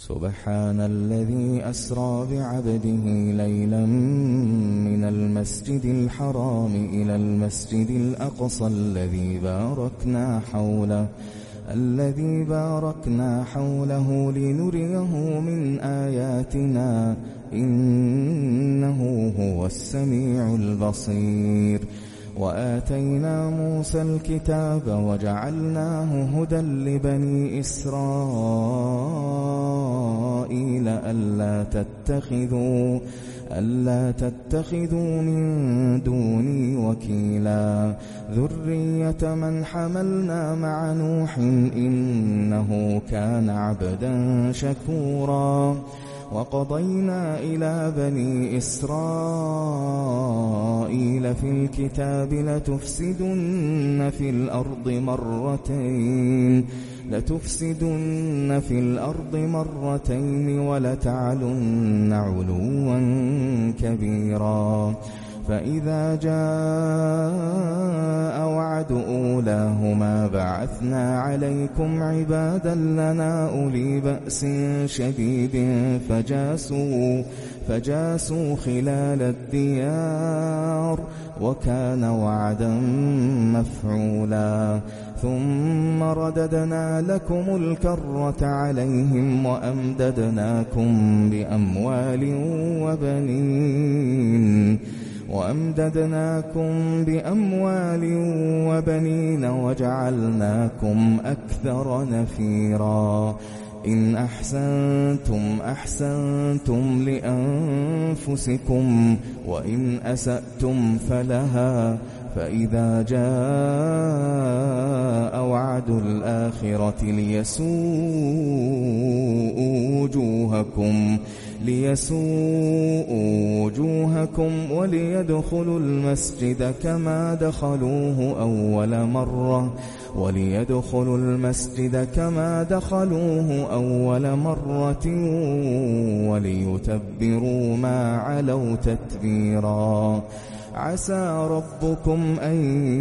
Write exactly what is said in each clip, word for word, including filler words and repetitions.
سبحان الذي أسرى بعبده ليلا من المسجد الحرام إلى المسجد الأقصى الذي باركنا حوله الذي باركنا حوله لنريه من آياتنا إنه هو السميع البصير. وآتينا موسى الكتاب وجعلناه هدى لبني إسرائيل ألا تتخذوا ألا تتخذوا من دوني وكيلا ذرية من حملنا مع نوح إنه كان عبدا شكورا. وقضينا إلى بني إسرائيل في الكتاب لتفسدن في الأرض مرتين لتفسدن في الأرض مرتين ولتعلن علوا كبيرا. فإذا جاء وعد أولاهما بعثنا عليكم عبادا لنا أولي بأس شديد فجاسوا فجاسوا خلال الديار وكان وعدا مفعولا. ثم رددنا لكم الكرة عليهم وأمددناكم بأموال وبنين وأمددناكم بأموال وبنين وجعلناكم أكثر نفيرا. إن أحسنتم أحسنتم لأنفسكم وإن أسأتم فلها. فإذا جاء وعد الآخرة ليسوءوا وجوهكم ليسوءوا وجوهكم وليدخلوا المسجد كما دخلوه أول مرة وليدخلوا المسجد كما دخلوه أول مرة وليتبروا ما علوا تتبيرا. عسى ربكم أن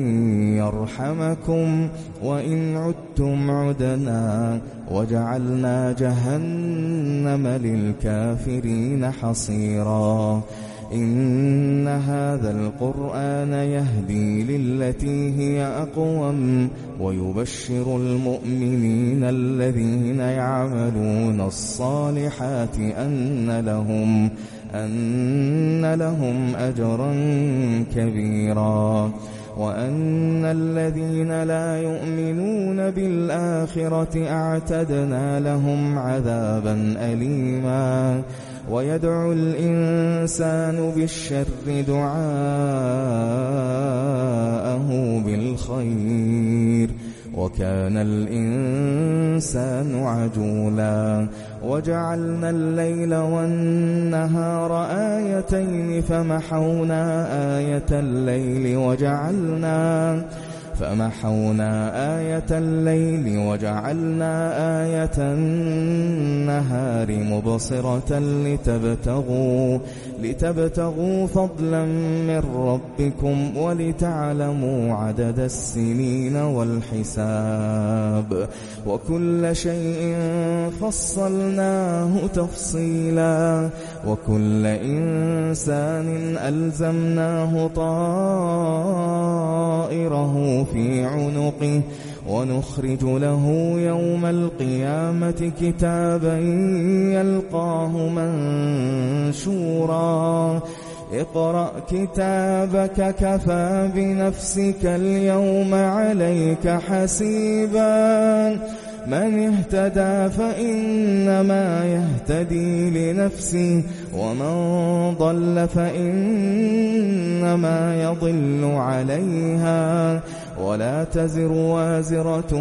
يرحمكم وإن عدتم عدنا وجعلنا جهنم للكافرين حصيرا. إن هذا القرآن يهدي للتي هي أقوم ويبشر المؤمنين الذين يعملون الصالحات أن لهم أن لهم أجرا كبيرا. وأن الذين لا يؤمنون بالآخرة أعتدنا لهم عذابا أليما. ويدعو الإنسان بالشر دعاءه بالخير وكان الإنسان عجولا. وجعلنا الليل والنهار آيتين فمحونا آية الليل وجعلنا فمحونا آية الليل وجعلنا آية النهار مبصرة لتبتغوا لتبتغوا فضلا من ربكم ولتعلموا عدد السنين والحساب وكل شيء فصلناه تفصيلا. وكل إنسان ألزمناه طائره في عنقه ونخرج له يوم القيامة كتابا يلقاه منشورا. اقرأ كتابك كفى بنفسك اليوم عليك حسيبا. من اهتدى فإنما يهتدي لنفسه ومن ضل فإنما يضل عليها ولا تزر وازرة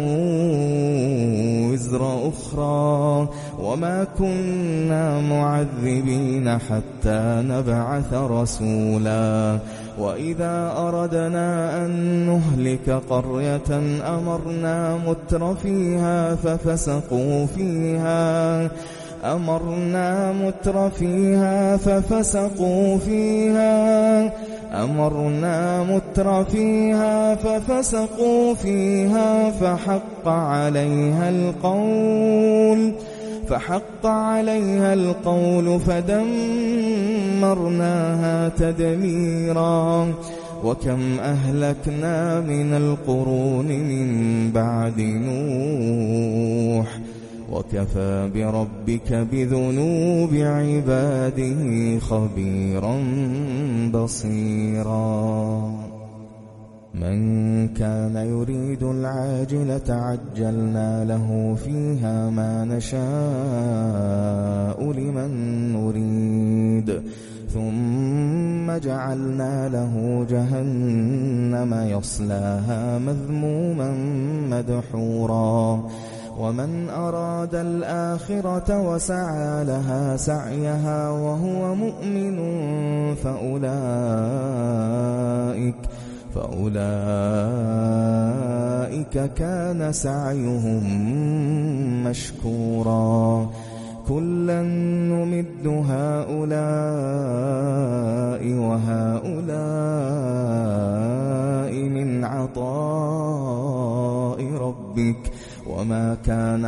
وزر أخرى وما كنا معذبين حتى نبعث رسولا. وإذا أردنا أن نهلك قرية أمرنا متر فيها ففسقوا فيها أمرنا متر فيها ففسقوا فيها أمرنا متر فيها ففسقوا فيها فحق عليها القول فحق عليها القول فدمرناها تدميرا وكم أهلكنا من القرون من بعد نوح وكفى بربك بذنوب عباده خبيرا بصيرا من كان يريد العاجلة عجلنا له فيها ما نشاء لمن نريد ثم جعلنا له جهنم يصلاها مذموما مدحورا ومن أراد الآخرة وسعى لها سعيها وهو مؤمن فأولئك فأولئك كان سعيهم مشكورا كلا نمد هؤلاء وهؤلاء من عطاء ربك وما كان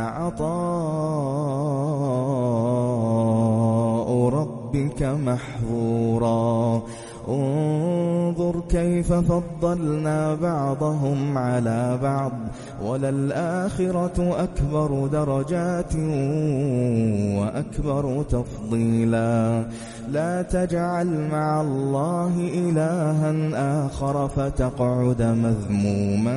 عطاء ربك محظورا انظر كيف فضلنا بعضهم على بعض وللآخرة أكبر درجات وأكبر تفضيلا لا تجعل مع الله إلها آخر فتقعد مذموما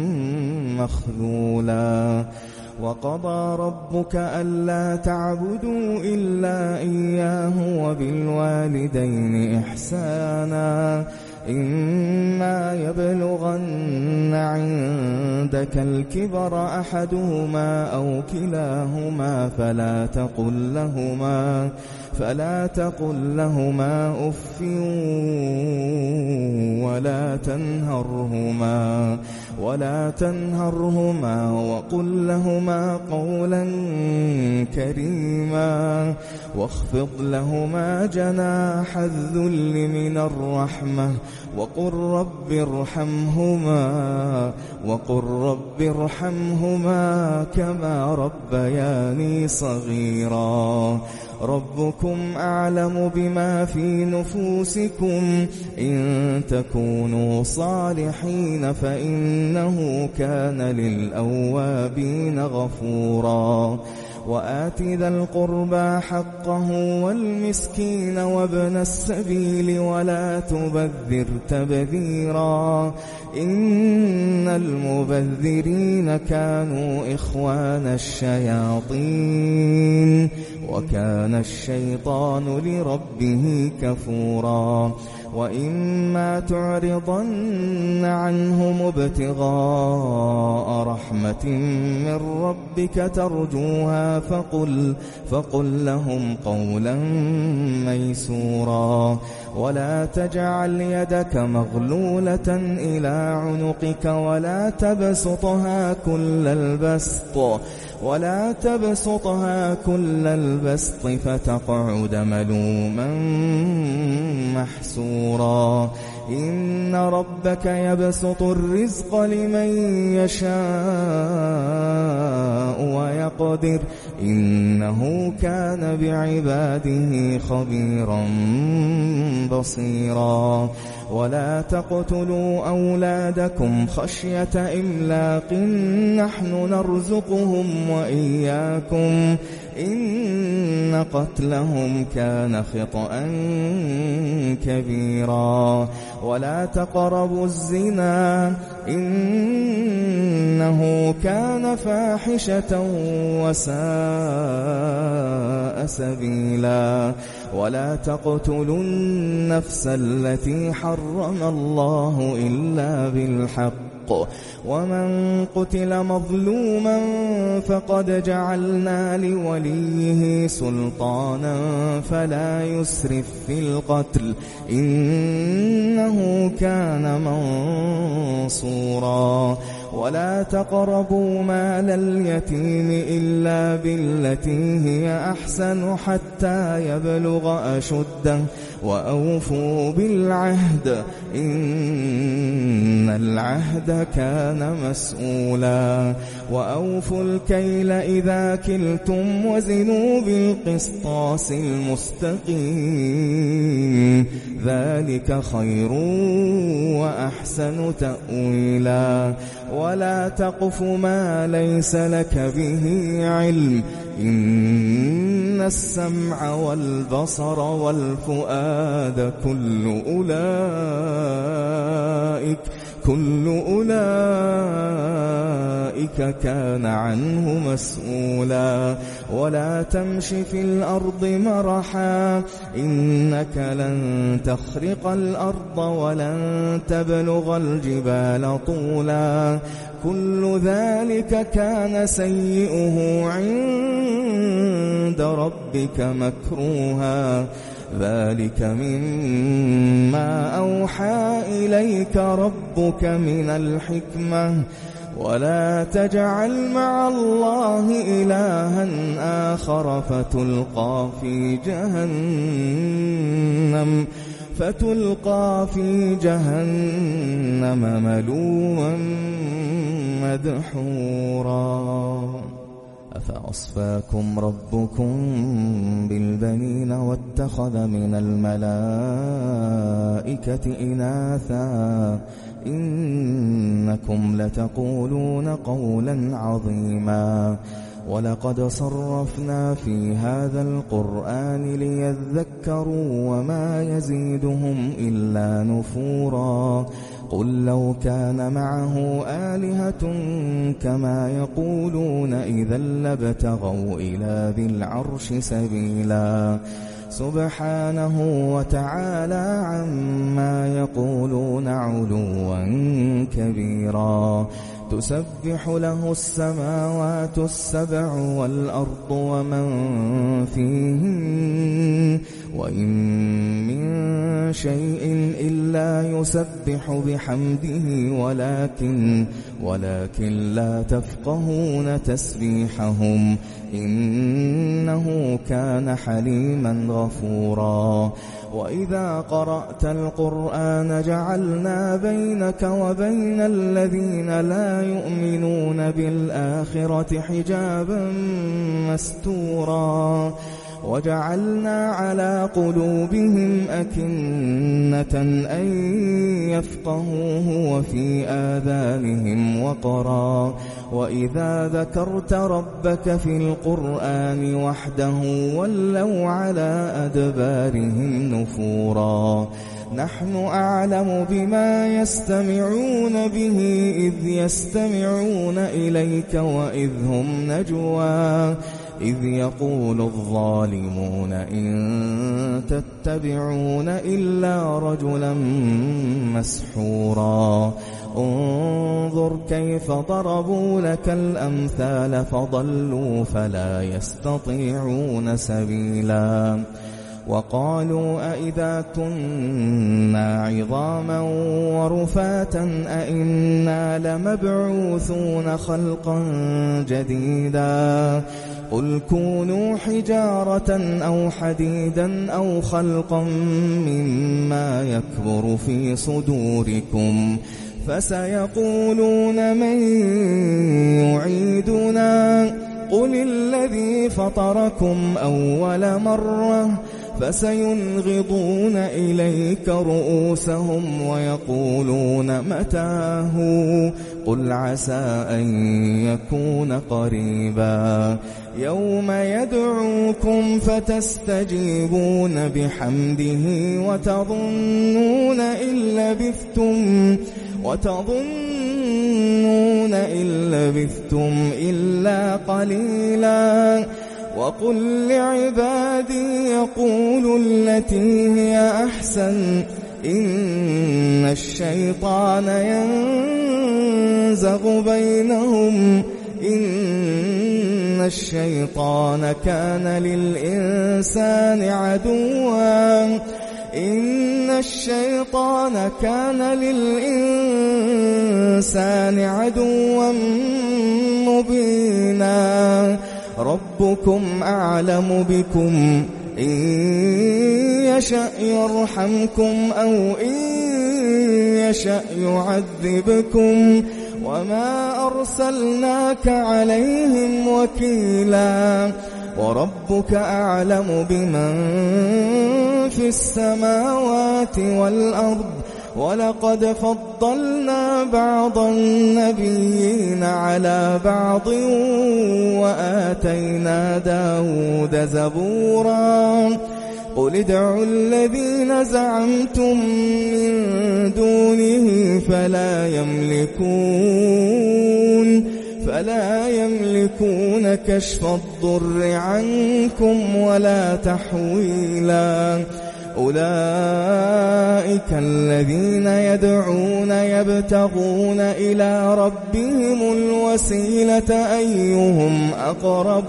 مخذولا وقضى ربك ألا تعبدوا إلا إياه وبالوالدين إحسانا إما يبلغن عندك الكبر أحدهما أو كلاهما فلا تقل لهما فلا تقل لهما أف ولا تنهرهما ولا تنهرهما وقل لهما قولا كريما واخفض لهما جناح الذل من الرحمة وقل رب ارحمهما وقل رب ارحمهما كما ربياني صغيرا ربكم أعلم بما في نفوسكم إن تكونوا صالحين فإنه كان للأوابين غفورا وآت ذا القربى حقه والمسكين وابن السبيل ولا تبذر تبذيرا إن المبذرين كانوا إخوان الشياطين وكان الشيطان لربه كفورا وإما تعرضن عنهم ابتغاء رحمة من ربك ترجوها فقل, فقل لهم قولا ميسورا ولا تجعل يدك مغلولة إلى عنقك ولا تبسطها كل البسط ولا تبسطها كل البسط فتقعد ملوما محسورا إن ربك يبسط الرزق لمن يشاء ويقدر إنه كان بعباده خبيرا بصيرا ولا تقتلوا أولادكم خشية إملاق نحن نرزقهم وإياكم إن قتلهم كان خطأ كبيرا ولا تقربوا الزنا إنه كان فاحشة وساء سبيلا ولا تقتلوا النفس التي حرم الله إلا بالحق ومن قتل مظلوما فقد جعلنا لوليه سلطانا فلا يسرف في القتل إنه كان منصورا ولا تقربوا مال اليتيم إلا بالتي هي أحسن حتى يبلغ أشده وأوفوا بالعهد إن العهد كان مسؤولا وأوفوا الكيل إذا كلتم وزنوا بالقسطاس المستقيم ذلك خير وأحسن تأويلا ولا تقف ما ليس لك به علم إن السمع والبصر والفؤاد كل أولئك كل أولئك كان عنه مسؤولا ولا تمش في الأرض مرحا إنك لن تخرق الأرض ولن تبلغ الجبال طولا كل ذلك كان سيئه عند ربك مكروها ذلك مما أوحى إليك ربك من الحكمة ولا تجعل مع الله إلها آخر فتلقى في جهنم فتلقى في جهنم ملوما مدحورا أفأصفاكم ربكم بالبنين واتخذ من الملائكة إناثا إنكم لتقولون قولا عظيما ولقد صرفنا في هذا القرآن ليذكروا وما يزيدهم إلا نفورا قل لو كان معه آلهة كما يقولون إذا لابتغوا إلى ذي العرش سبيلا سبحانه وتعالى عما يقولون علوا كبيرا تسبح له السماوات السبع والأرض ومن فيهن وإن من شيء إلا يسبح بحمده ولكن ولكن لا تفقهون تسبيحهم إنه كان حليما غفورا وإذا قرأت القرآن جعلنا بينك وبين الذين لا يؤمنون بالآخرة حجابا مستورا وجعلنا على قلوبهم أكنة أن يفقهوه وفي آذانهم وقرا وإذا ذكرت ربك في القرآن وحده ولوا على أدبارهم نفورا نحن أعلم بما يستمعون به إذ يستمعون إليك وإذ هم نجوى إذ يقول الظالمون إن تتبعون إلا رجلا مسحورا انظر كيف ضربوا لك الأمثال فضلوا فلا يستطيعون سبيلا وقالوا أئذا كنا عظاما ورفاتا أئنا لمبعوثون خلقا جديدا قل كونوا حجارة أو حديدا أو خلقا مما يكبر في صدوركم فسيقولون من يعيدنا قل الذي فطركم أول مرة فسينغضون إليك رؤوسهم ويقولون متاه قل عسى أن يكون قريبا يوم يدعوكم فتستجيبون بحمده وتظنون إن لبثتم وتظنون إن لبثتم إلا قليلا وقل لعبادي يقولوا التي هي أحسن إن الشيطان ينزغ بينهم إن الشيطان كان للإنسان عدوا إن الشيطان كان للإنسان عدوا مبينا ربكم أعلم بكم إن يشأ يرحمكم أو إن يشأ يعذبكم وما أرسلناك عليهم وكيلا وربك أعلم بمن في السماوات والأرض ولقد فضلنا بعض النبيين على بعض وآتينا داود زبورا قل ادعوا الذين زعمتم من دونه فلا يملكون فلا يملكون كشف الضر عنكم ولا تحويلا أولئك الذين يدعون يبتغون إلى ربهم الوسيلة أيهم أقرب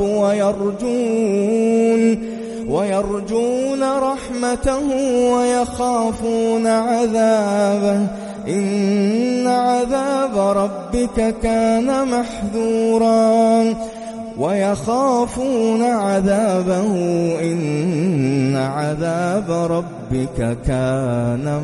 ويرجون ويرجون رحمته ويخافون عذابه إن عذاب ربك كان محذورا ويخافون عذابه إن عذاب ربك كان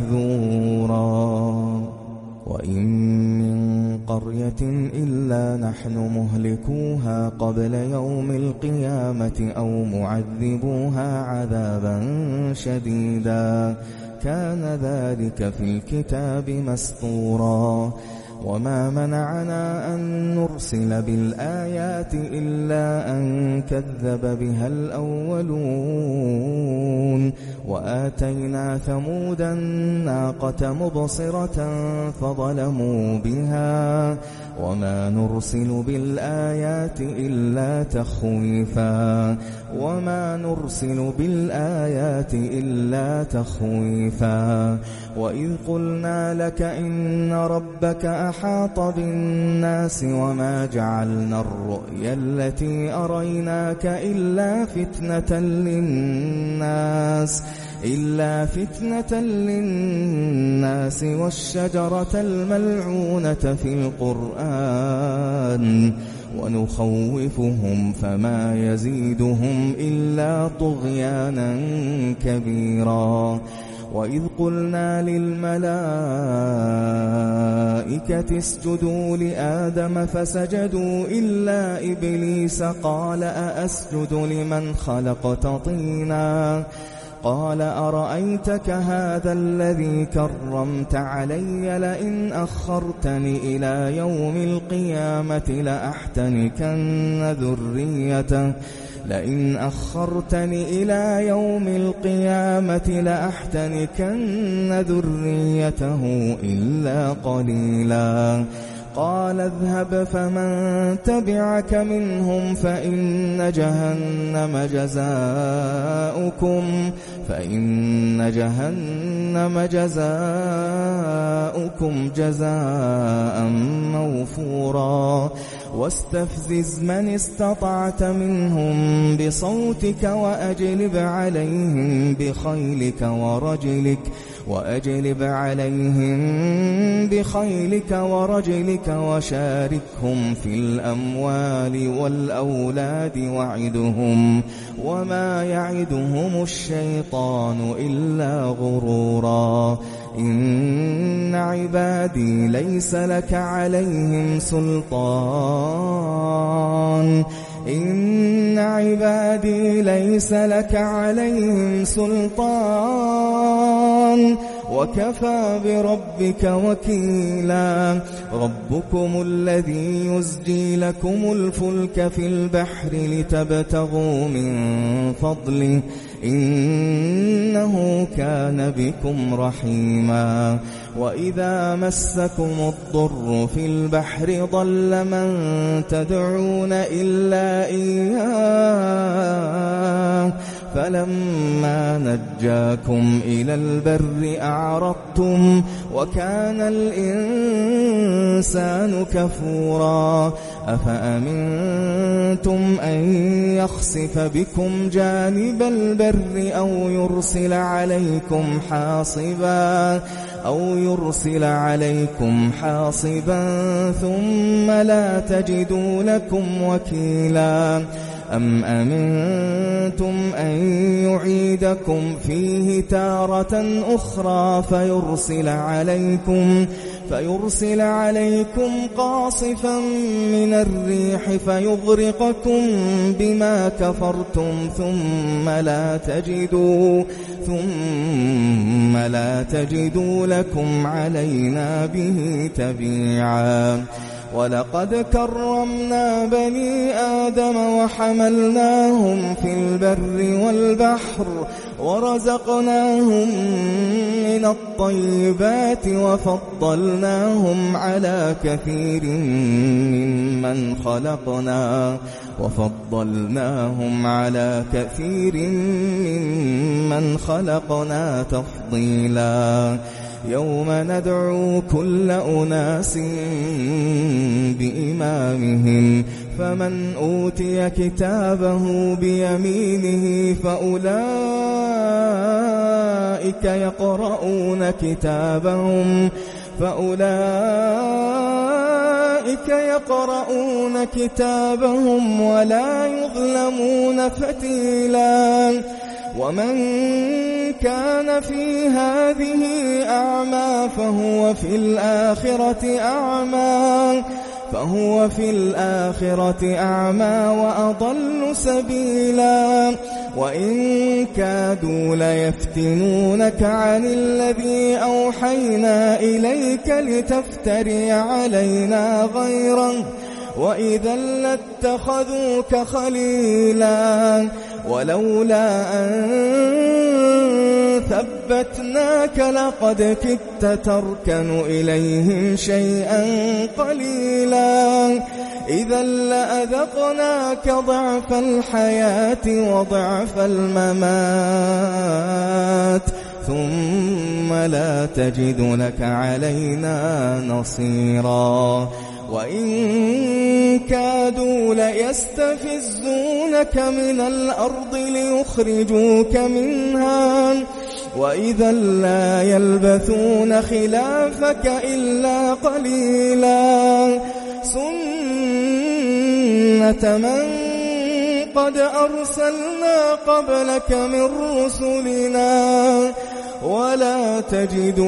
محذورا وإن من قرية إلا نحن مهلكوها قبل يوم القيامة أو معذبوها عذابا شديدا كان ذلك في الكتاب مسطورا وما منعنا أن نرسل بالآيات إلا أن كذب بها الأولون وآتينا ثمود الناقة مبصرة فظلموا بها وما نرسل بالآيات إلا تخويفا وما نرسل بالآيات إلا تخويفا وإذ قلنا لك إن ربك أحاط بالناس وما جعلنا الرؤيا التي أريناك إلا فتنة للناس إلا فتنة للناس والشجرة الملعونة في القرآن ونخوفهم فما يزيدهم إلا طغيانا كبيرا وإذ قلنا للملائكة اسجدوا لآدم فسجدوا إلا إبليس قال أأسجد لمن خلقت طينا قال أرأيتك هذا الذي كرمت علي لئن أخرتني إلى يوم القيامة لأحتنكن ذريته لئن أخرتني إلى يوم القيامة لأحتنكن ذريته إلا قليلا قال اذهب فمن تبعك منهم فإن جهنم جزاؤكم فإن جهنم جزاؤكم جزاء موفورا واستفزز من استطعت منهم بصوتك وأجلب عليهم بخيلك ورجلك وأجلب عليهم بخيلك ورجلك وشاركهم في الأموال والأولاد وعدهم وما يعدهم الشيطان إلا غرورا إن عبادي ليس لك عليهم سلطان إن عبادي ليس لك عليهم سلطان وكفى بربك وكيلا ربكم الذي يزجي لكم الفلك في البحر لتبتغوا من فضله إنه كان بكم رحيما وإذا مسكم الضر في البحر ضل من تدعون إلا إياه فلما نجاكم إلى البر أعرضتم وكان الإنسان كفورا أفأمنتم أن يخسف بكم جانب البر أو يرسل عليكم حاصبا أو يرسل عليكم حاصبا ثم لا تجدوا لكم وكيلا أم أمنتم أن يعيدكم فيه تارة أخرى فيرسل عليكم فيرسل عليكم قاصفا من الريح فيغرقكم بما كفرتم ثم لا تجدوا ثم لا تجدوا لكم علينا به تبيعا ولقد كرمنا بني آدم وحملناهم في البر والبحر ورزقناهم من الطيبات وفضلناهم على كثير ممن خلقنا وفضلناهم على كثير ممن خلقنا تفضيلا يوم ندعو كل أناس بإمامهم فمن أوتي كتابه بيمينه فأولئك يقرؤون كتابهم فأولئك يقرؤون كتابهم ولا يظلمون فتيلا ومن كان في هذه أعمى فهو في الآخرة أعمى فهو في الآخرة أعمى وأضل سبيلا وإن كادوا ليفتنونك عن الذي أوحينا إليك لتفتري علينا غيره وإذا لاتخذوك خليلا ولولا أن ثبتناك لقد كدت تركن إليهم شيئا قليلا إذا لأذقناك ضعف الحياة وضعف الممات ثم لا تجد لك علينا نصيرا وإن كادوا ليستفزونك من الأرض ليخرجوك منها وإذا لا يلبثون خلافك إلا قليلا سنة من قد أرسلنا قبلك من رسلنا ولا تجد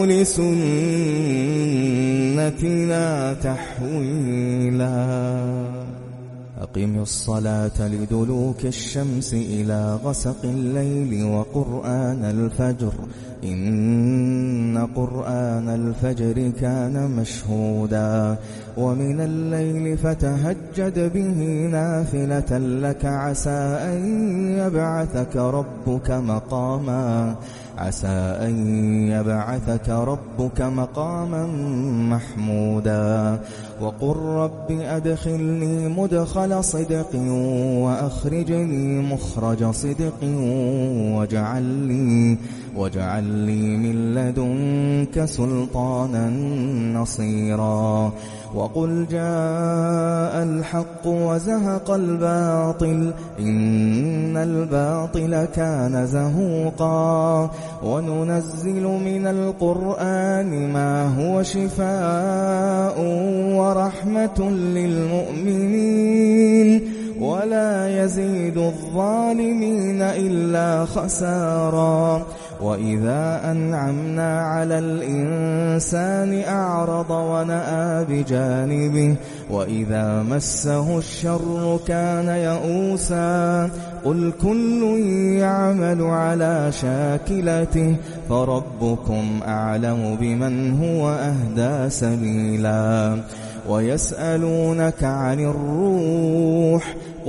لسنتنا تحويلا أقم الصلاة لدلوك الشمس إلى غسق الليل وقرآن الفجر إن قرآن الفجر كان مشهودا ومن الليل فتهجد به نافلة لك عسى أن يبعثك ربك مقاما عسى أن يبعثك ربك مقاما محمودا وقل رب أدخلني مدخل صدق وأخرجني مخرج صدق واجعل لي واجعل لي من لدنك سلطانا نصيرا وقل جاء الحق وزهق الباطل إن الباطل كان زهوقا وننزل من القرآن ما هو شفاء ورحمة للمؤمنين ولا يزيد الظالمين إلا خسارا وإذا أنعمنا على الإنسان أعرض ونأى بجانبه وإذا مسه الشر كان يئوسا قل كل يعمل على شاكلته فربكم أعلم بمن هو أهدى سبيلا ويسألونك عن الروح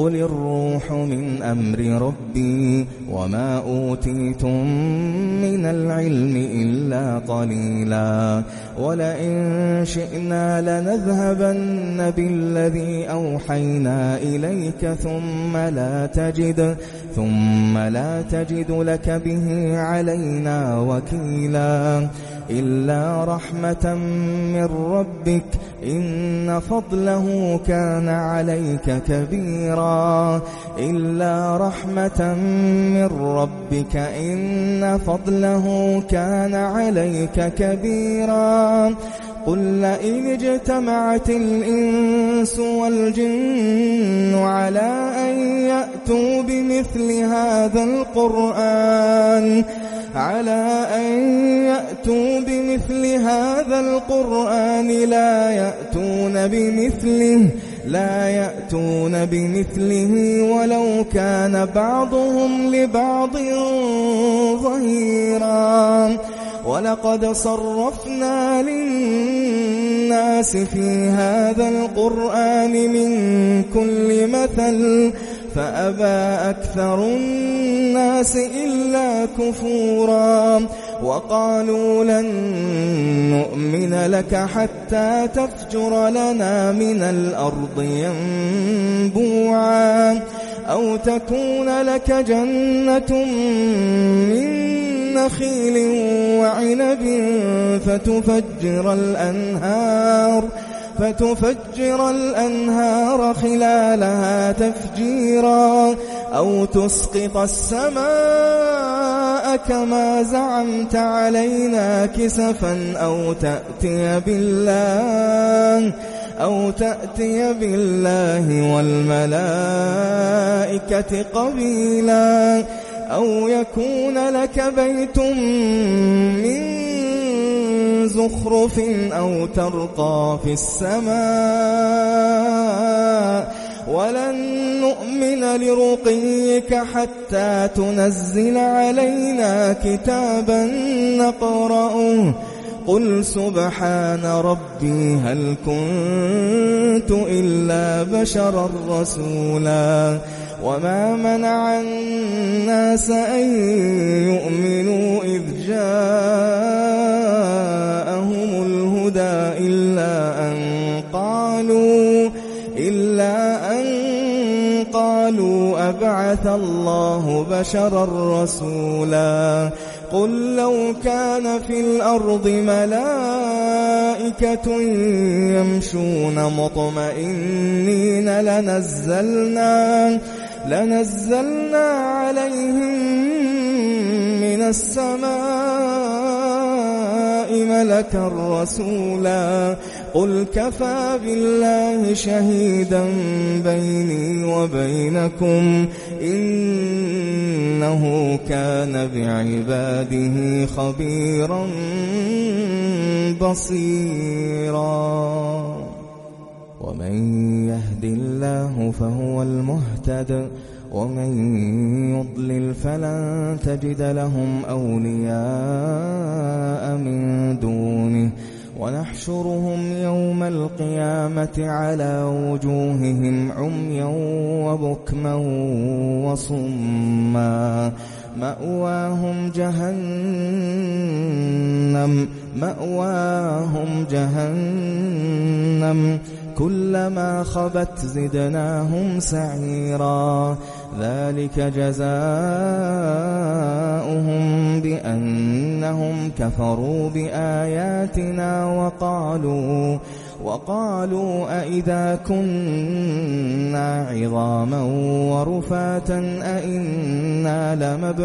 قل الروح من أمر ربي وما أوتيتم من العلم إلا قليلا ولئن شئنا لنذهبن بالذي أوحينا إليك ثم لا تجد ثم لا تجد لك به علينا وكيلا إلا رحمة من ربك إن فضله كان عليك كبيرا إلا رحمة من ربك إن فضله كان عليك كبيرا قل لئن اجتمعت الإنس والجن على أن يأتوا بمثل هذا القرآن على أن يأتوا بمثل هذا القرآن لا يأتون بمثله لا يأتون بمثله ولو كان بعضهم لبعض ظهيرا ولقد صرفنا للناس في هذا القرآن من كل مثل فأبى أكثر الناس إلا كفورا وقالوا لن نؤمن لك حتى تفجر لنا من الأرض ينبوعا أو تكون لك جنة من نخيل وعنب فتفجر الأنهار فتفجر الأنهار خلالها تفجيرا أو تسقط السماء كما زعمت علينا كسفا أو تأتي بالله أو تأتي بالله والملائكة قبيلا أو يكون لك بيت من زخرف أو ترقى في السماء ولن نؤمن لرقيك حتى تنزل علينا كتابا نقرأه قل سبحان ربي هل كنت إلا بشرا رسولا وما منع الناس أن يؤمنوا إذ جاءهم الهدى إلا أن قالوا إلا أن قالوا أبعث الله بشرا رسولا قل لو كان في الأرض ملائكة يمشون مطمئنين لنزلنا لنزلنا عليهم من السماء ملكا رسولا قل كفى بالله شهيدا بيني وبينكم إنه كان بعباده خبيرا بصيرا ومن يهد الله فهو المهتد ومن يضلل فلن تجد لهم أولياء من دونه ونحشرهم يوم القيامة على وجوههم عميا وبكما وصما مأواهم جهنم مأواهم جهنم كلما خبت زدناهم سعيرا ذلك جزاؤهم بأنهم كفروا بآياتنا وقالوا وقالوا أئذا كنا عظاما ورفاتا أئنا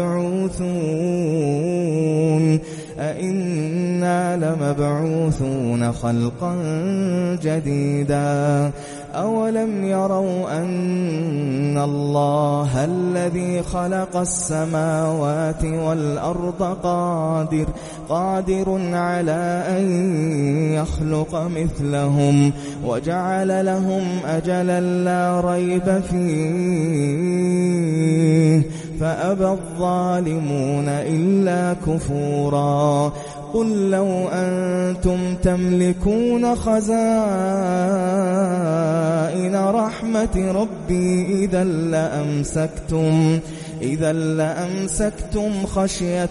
لمبعوثون أئنا لمبعوثون خلقا جديدا أولم يروا أن الله الذي خلق السماوات والأرض قادر قادر على أن يخلق مثلهم وجعل لهم أجلا لا ريب فيه فأبى الظالمون إلا كفورا قل لو أنتم تملكون خزائن رحمة ربي إذا لأمسكتم إذا لأمسكتم خشية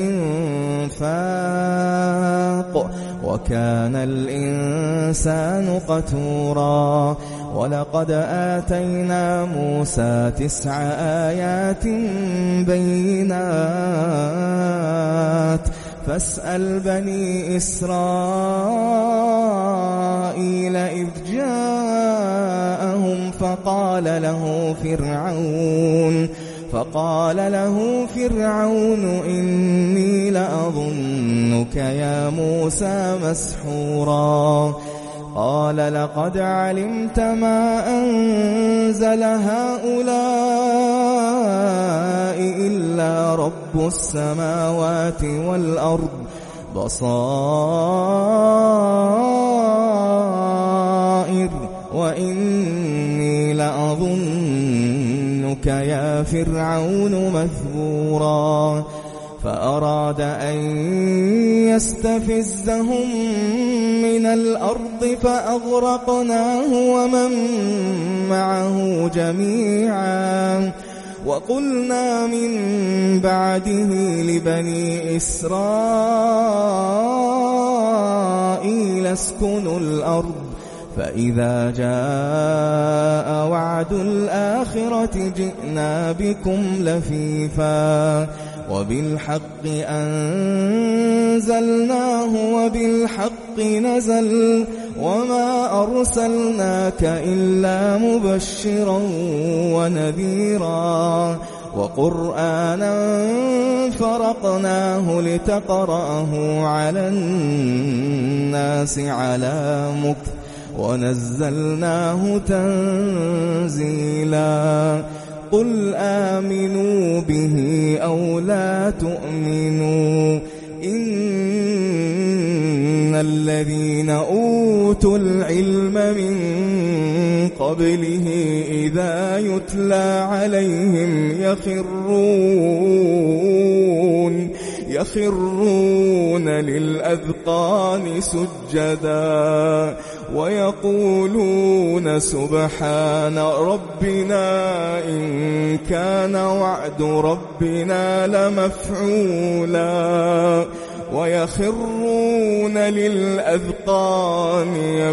الإنفاق وكان الإنسان قتورا ولقد آتينا موسى تسع آيات بينات فاسأل بني إسرائيل إذ جاءهم فقال له فرعون فقال له فرعون إني لأظنك يا موسى مسحورا قال لقد علمت ما أنزل هؤلاء إلا رب السماوات والأرض بصائر وإني لأظنك يا فرعون مثبورا فأراد أن يستفزهم من الأرض فأغرقناه ومن معه جميعا وقلنا من بعده لبني إسرائيل اسكنوا الأرض فإذا جاء وعد الآخرة جئنا بكم لفيفا وبالحق أنزلناه وبالحق نزل وما أرسلناك إلا مبشرا ونذيرا وقرآنا فرقناه لتقرأه على الناس على مكث ونزلناه تنزيلا قل آمنوا به أو لا تؤمنوا إن الذين أوتوا العلم من قبله إذا يتلى عليهم يخرون يخرون للأذقان سجدا ويقولون سبحان ربنا إن كان وعد ربنا لمفعولا ويخرون للأذقان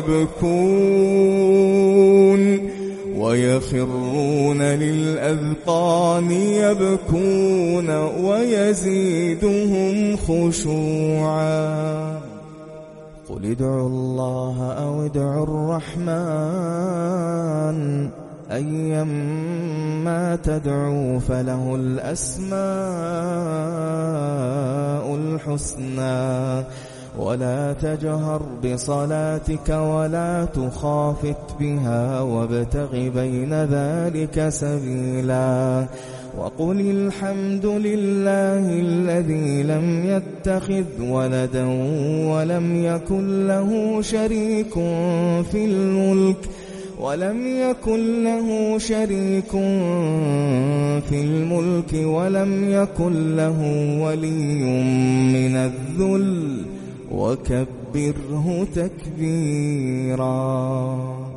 يبكون ويخرون للأذقان يبكون ويزيدهم خشوعا قل ادعوا الله أو ادعوا الرحمن أيما تدعوا فله الأسماء الحسنى ولا تجهر بصلاتك ولا تخافت بها وابتغ بين ذلك سبيلا وقل الحمد لله الذي لم يتخذ ولدا ولم يكن له شريك في الملك ولم يكن له شريك في الملك ولم يكن له ولي من الذل وكبره تكبيرا.